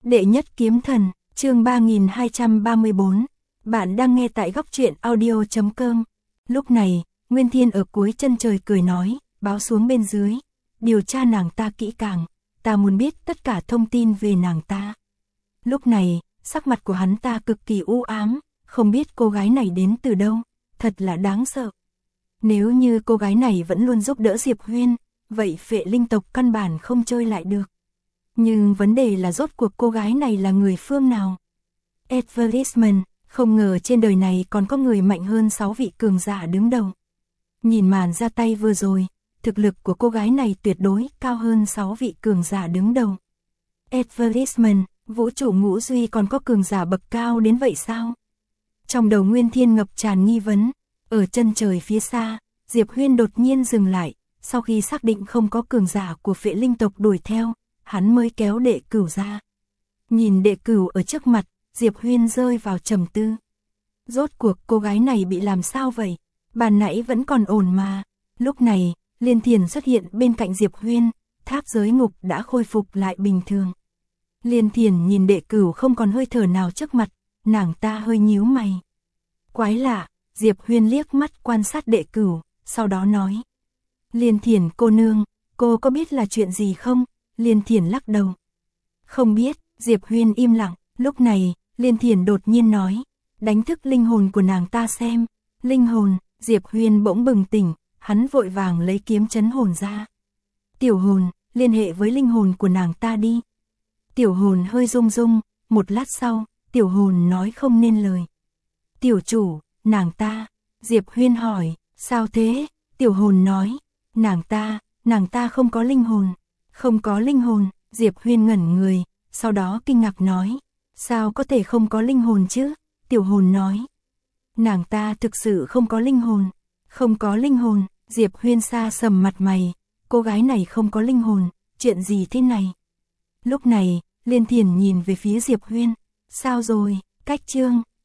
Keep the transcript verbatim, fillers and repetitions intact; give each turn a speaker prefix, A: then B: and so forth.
A: Đệ nhất kiếm thần, chương ba nghìn hai trăm ba mươi bốn. Bạn đang nghe tại góc truyện audio chấm com. Lúc này, Nguyên Thiên ở cuối chân trời cười nói, báo xuống bên dưới. Điều tra nàng ta kỹ càng, ta muốn biết tất cả thông tin về nàng ta. Lúc này, sắc mặt của hắn ta cực kỳ u ám, không biết cô gái này đến từ đâu, thật là đáng sợ. Nếu như cô gái này vẫn luôn giúp đỡ Diệp Huyên, vậy phệ linh tộc căn bản không chơi lại được. Nhưng vấn đề là rốt cuộc cô gái này là người phương nào? Advertisement, không ngờ trên đời này còn có người mạnh hơn sáu vị cường giả đứng đầu. Nhìn màn ra tay vừa rồi, thực lực của cô gái này tuyệt đối cao hơn sáu vị cường giả đứng đầu. Advertisement, vũ trụ ngũ duy còn có cường giả bậc cao đến vậy sao? Trong đầu Nguyên Thiên ngập tràn nghi vấn, ở chân trời phía xa, Diệp Huyên đột nhiên dừng lại, sau khi xác định không có cường giả của phệ linh tộc đuổi theo, hắn mới kéo đệ cửu ra. Nhìn đệ cửu ở trước mặt, Diệp Huyên rơi vào trầm tư. Rốt cuộc cô gái này bị làm sao vậy? Bàn nãy vẫn còn ổn mà. Lúc này, Liên Thiền xuất hiện bên cạnh Diệp Huyên, tháp giới ngục đã khôi phục lại bình thường. Liên Thiền nhìn đệ cửu không còn hơi thở nào trước mặt, nàng ta hơi nhíu mày. Quái lạ, Diệp Huyên liếc mắt quan sát đệ cửu, sau đó nói. Liên Thiền cô nương, cô có biết là chuyện gì không? Liên Thiền lắc đầu. Không biết, Diệp Huyên im lặng, lúc này, Liên Thiền đột nhiên nói, đánh thức linh hồn của nàng ta xem. Linh hồn, Diệp Huyên bỗng bừng tỉnh, hắn vội vàng lấy kiếm chấn hồn ra. Tiểu hồn, liên hệ với linh hồn của nàng ta đi. Tiểu hồn hơi rung rung, một lát sau, tiểu hồn nói không nên lời. Tiểu chủ, nàng ta, Diệp Huyên hỏi, sao thế? Tiểu hồn nói, nàng ta, nàng ta không có linh hồn. Không có linh hồn, Diệp Huyên ngẩn người, sau đó kinh ngạc nói, sao có thể không có linh hồn chứ? Tiểu hồn nói, nàng ta thực sự không có linh hồn. Không có linh hồn, Diệp Huyên xa sầm mặt mày, cô gái này không có linh hồn, chuyện gì thế này? Lúc này, Liên Thiền nhìn về phía Diệp Huyên, sao rồi, cách chương.